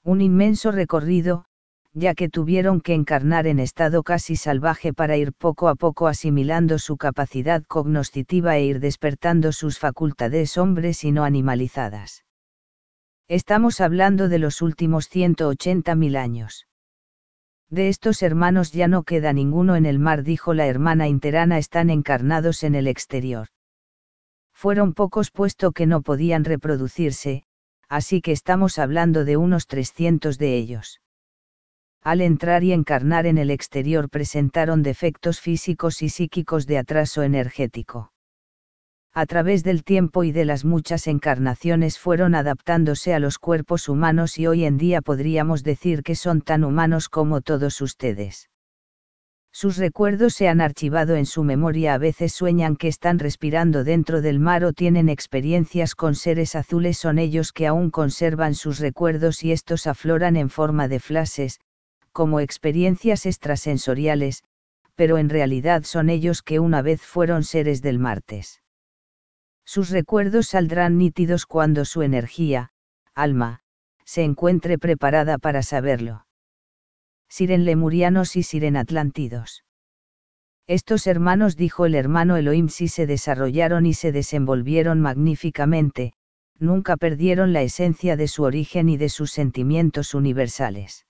Un inmenso recorrido, ya que tuvieron que encarnar en estado casi salvaje para ir poco a poco asimilando su capacidad cognoscitiva e ir despertando sus facultades hombres y no animalizadas. Estamos hablando de los últimos 180.000 años. De estos hermanos ya no queda ninguno en el mar, dijo la hermana Interana, están encarnados en el exterior. Fueron pocos puesto que no podían reproducirse, así que estamos hablando de unos 300 de ellos. Al entrar y encarnar en el exterior presentaron defectos físicos y psíquicos de atraso energético. A través del tiempo y de las muchas encarnaciones fueron adaptándose a los cuerpos humanos y hoy en día podríamos decir que son tan humanos como todos ustedes. Sus recuerdos se han archivado en su memoria, a veces sueñan que están respirando dentro del mar o tienen experiencias con seres azules, son ellos que aún conservan sus recuerdos y estos afloran en forma de flashes, como experiencias extrasensoriales, pero en realidad son ellos que una vez fueron seres del martes. Sus recuerdos saldrán nítidos cuando su energía, alma, se encuentre preparada para saberlo. Siren lemurianos y Siren atlantidos. Estos hermanos, dijo el hermano Elohim, sí se desarrollaron y se desenvolvieron magníficamente, nunca perdieron la esencia de su origen y de sus sentimientos universales.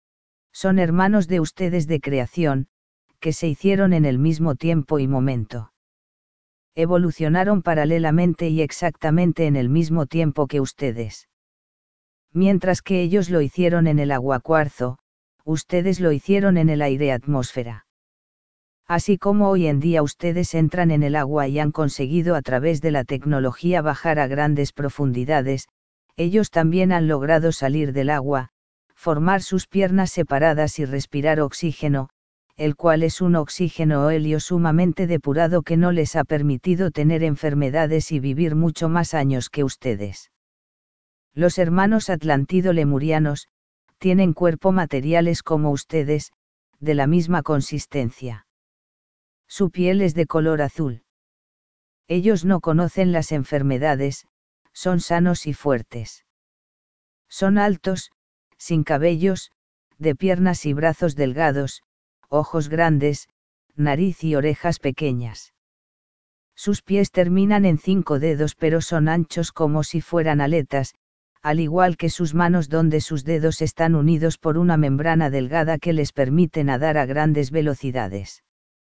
Son hermanos de ustedes de creación, que se hicieron en el mismo tiempo y momento. Evolucionaron paralelamente y exactamente en el mismo tiempo que ustedes. Mientras que ellos lo hicieron en el agua cuarzo, ustedes lo hicieron en el aire atmósfera. Así como hoy en día ustedes entran en el agua y han conseguido a través de la tecnología bajar a grandes profundidades, ellos también han logrado salir del agua, formar sus piernas separadas y respirar oxígeno, el cual es un oxígeno o helio sumamente depurado que no les ha permitido tener enfermedades y vivir mucho más años que ustedes. Los hermanos atlantido-lemurianos, tienen cuerpo materiales como ustedes, de la misma consistencia. Su piel es de color azul. Ellos no conocen las enfermedades, son sanos y fuertes. Son altos, sin cabellos, de piernas y brazos delgados, ojos grandes, nariz y orejas pequeñas. Sus pies terminan en 5 dedos pero son anchos como si fueran aletas, al igual que sus manos donde sus dedos están unidos por una membrana delgada que les permite nadar a grandes velocidades.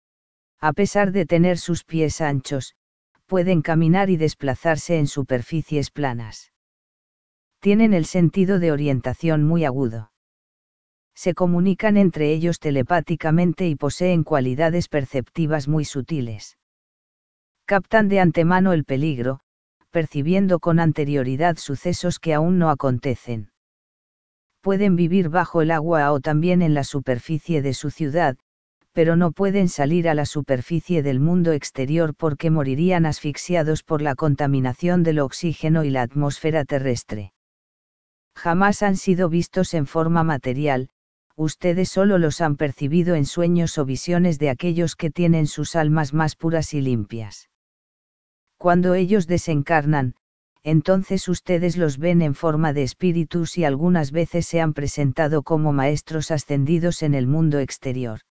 A pesar de tener sus pies anchos, pueden caminar y desplazarse en superficies planas. Tienen el sentido de orientación muy agudo. Se comunican entre ellos telepáticamente y poseen cualidades perceptivas muy sutiles. Captan de antemano el peligro, percibiendo con anterioridad sucesos que aún no acontecen. Pueden vivir bajo el agua o también en la superficie de su ciudad, pero no pueden salir a la superficie del mundo exterior porque morirían asfixiados por la contaminación del oxígeno y la atmósfera terrestre. Jamás han sido vistos en forma material, ustedes solo los han percibido en sueños o visiones de aquellos que tienen sus almas más puras y limpias. Cuando ellos desencarnan, entonces ustedes los ven en forma de espíritus y algunas veces se han presentado como maestros ascendidos en el mundo exterior.